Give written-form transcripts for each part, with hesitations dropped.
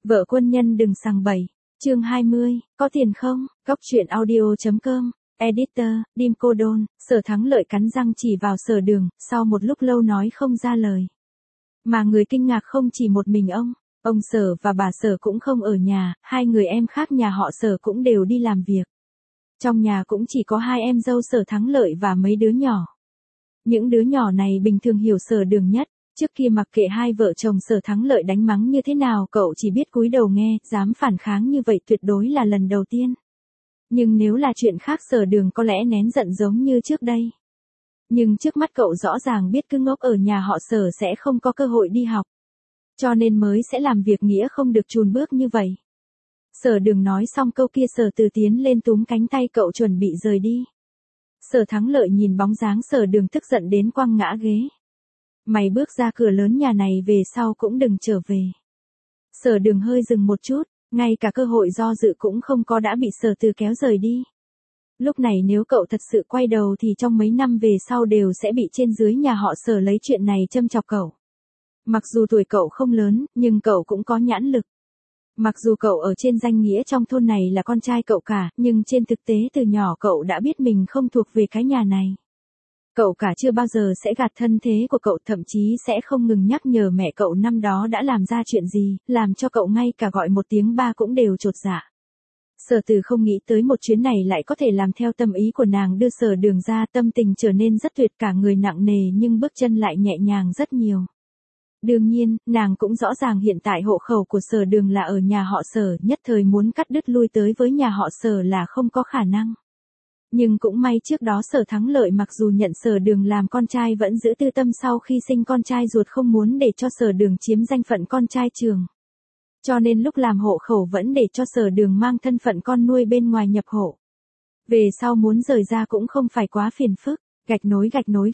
Vợ quân nhân đừng sằng bậy. Chương 20, có tiền không? Góc truyện audio.com. Editor, Dim Cô Đôn. Sở Thắng Lợi cắn răng chỉ vào Sở Đường, sau một lúc lâu nói không ra lời. Mà người kinh ngạc không chỉ một mình ông Sở và bà Sở cũng không ở nhà, hai người em khác nhà họ Sở cũng đều đi làm việc. Trong nhà cũng chỉ có hai em dâu Sở Thắng Lợi và mấy đứa nhỏ. Những đứa nhỏ này bình thường hiểu Sở Đường nhất. Trước kia mặc kệ hai vợ chồng Sở Thắng Lợi đánh mắng như thế nào cậu chỉ biết cúi đầu nghe, dám phản kháng như vậy tuyệt đối là lần đầu tiên. Nhưng nếu là chuyện khác Sở Đường có lẽ nén giận giống như trước đây. Nhưng trước mắt cậu rõ ràng biết cứ ngốc ở nhà họ Sở sẽ không có cơ hội đi học. Cho nên mới sẽ làm việc nghĩa không được chùn bước như vậy. Sở Đường nói xong câu kia Sở Từ tiến lên túm cánh tay cậu chuẩn bị rời đi. Sở Thắng Lợi nhìn bóng dáng Sở Đường tức giận đến quăng ngã ghế. Mày bước ra cửa lớn nhà này về sau cũng đừng trở về. Sở Đường hơi dừng một chút, ngay cả cơ hội do dự cũng không có đã bị Sở Từ kéo rời đi. Lúc này nếu cậu thật sự quay đầu thì trong mấy năm về sau đều sẽ bị trên dưới nhà họ Sở lấy chuyện này châm chọc cậu. Mặc dù tuổi cậu không lớn, nhưng cậu cũng có nhãn lực. Mặc dù cậu ở trên danh nghĩa trong thôn này là con trai cậu cả, nhưng trên thực tế từ nhỏ cậu đã biết mình không thuộc về cái nhà này. Cậu cả chưa bao giờ sẽ gạt thân thế của cậu, thậm chí sẽ không ngừng nhắc nhở mẹ cậu năm đó đã làm ra chuyện gì, làm cho cậu ngay cả gọi một tiếng ba cũng đều chột dạ. Sở Từ không nghĩ tới một chuyến này lại có thể làm theo tâm ý của nàng đưa Sở Đường ra, tâm tình trở nên rất tuyệt, cả người nặng nề nhưng bước chân lại nhẹ nhàng rất nhiều. Đương nhiên, nàng cũng rõ ràng hiện tại hộ khẩu của Sở Đường là ở nhà họ Sở, nhất thời muốn cắt đứt lui tới với nhà họ Sở là không có khả năng. Nhưng cũng may trước đó Sở Thắng Lợi mặc dù nhận Sở Đường làm con trai vẫn giữ tư tâm sau khi sinh con trai ruột không muốn để cho Sở Đường chiếm danh phận con trai trường. Cho nên lúc làm hộ khẩu vẫn để cho Sở Đường mang thân phận con nuôi bên ngoài nhập hộ. Về sau muốn rời ra cũng không phải quá phiền phức, gạch nối.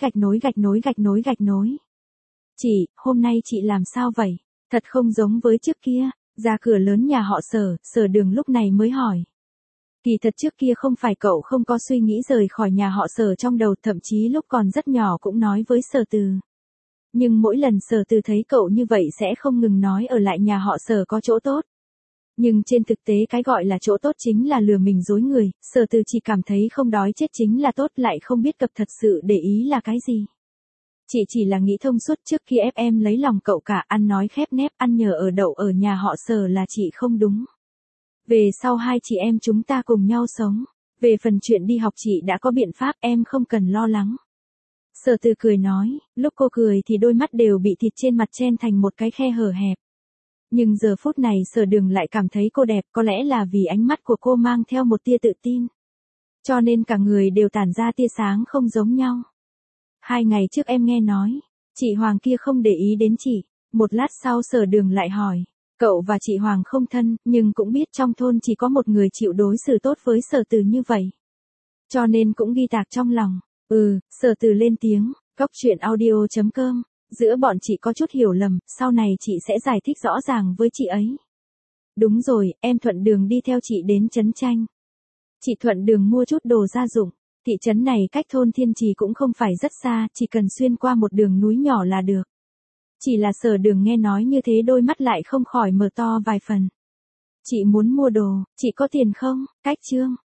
Chị, hôm nay chị làm sao vậy? Thật không giống với trước kia. Ra cửa lớn nhà họ Sở, Sở Đường lúc này mới hỏi. Kỳ thật trước kia không phải cậu không có suy nghĩ rời khỏi nhà họ Sở trong đầu, thậm chí lúc còn rất nhỏ cũng nói với Sở Từ. Nhưng mỗi lần Sở Từ thấy cậu như vậy sẽ không ngừng nói ở lại nhà họ Sở có chỗ tốt. Nhưng trên thực tế cái gọi là chỗ tốt chính là lừa mình dối người, Sở Từ chỉ cảm thấy không đói chết chính là tốt, lại không biết cập thật sự để ý là cái gì. Chị chỉ là nghĩ thông suốt, trước khi ép em lấy lòng cậu cả, ăn nói khép nép, ăn nhờ ở đậu ở nhà họ Sở là chị không đúng. Về sau hai chị em chúng ta cùng nhau sống. Về phần chuyện đi học chị đã có biện pháp, em không cần lo lắng. Sở Từ cười nói, lúc cô cười thì đôi mắt đều bị thịt trên mặt chen thành một cái khe hở hẹp. Nhưng giờ phút này Sở Đường lại cảm thấy cô đẹp, có lẽ là vì ánh mắt của cô mang theo một tia tự tin. Cho nên cả người đều tản ra tia sáng không giống nhau. 2 ngày trước em nghe nói, chị Hoàng kia không để ý đến chị. Một lát sau Sở Đường lại hỏi. Cậu và chị Hoàng không thân, nhưng cũng biết trong thôn chỉ có một người chịu đối xử tốt với Sở Từ như vậy. Cho nên cũng ghi tạc trong lòng. Sở Từ lên tiếng, góc truyện audio.com. Giữa bọn chị có chút hiểu lầm, sau này chị sẽ giải thích rõ ràng với chị ấy. Đúng rồi, em thuận đường đi theo chị đến trấn Tranh. Chị thuận đường mua chút đồ gia dụng. Thị trấn này cách thôn Thiên Trì cũng không phải rất xa, chỉ cần xuyên qua một đường núi nhỏ là được. Chỉ là Sở Đường nghe nói như thế đôi mắt lại không khỏi mở to vài phần. Chị muốn mua đồ, chị có tiền không? Cách chương.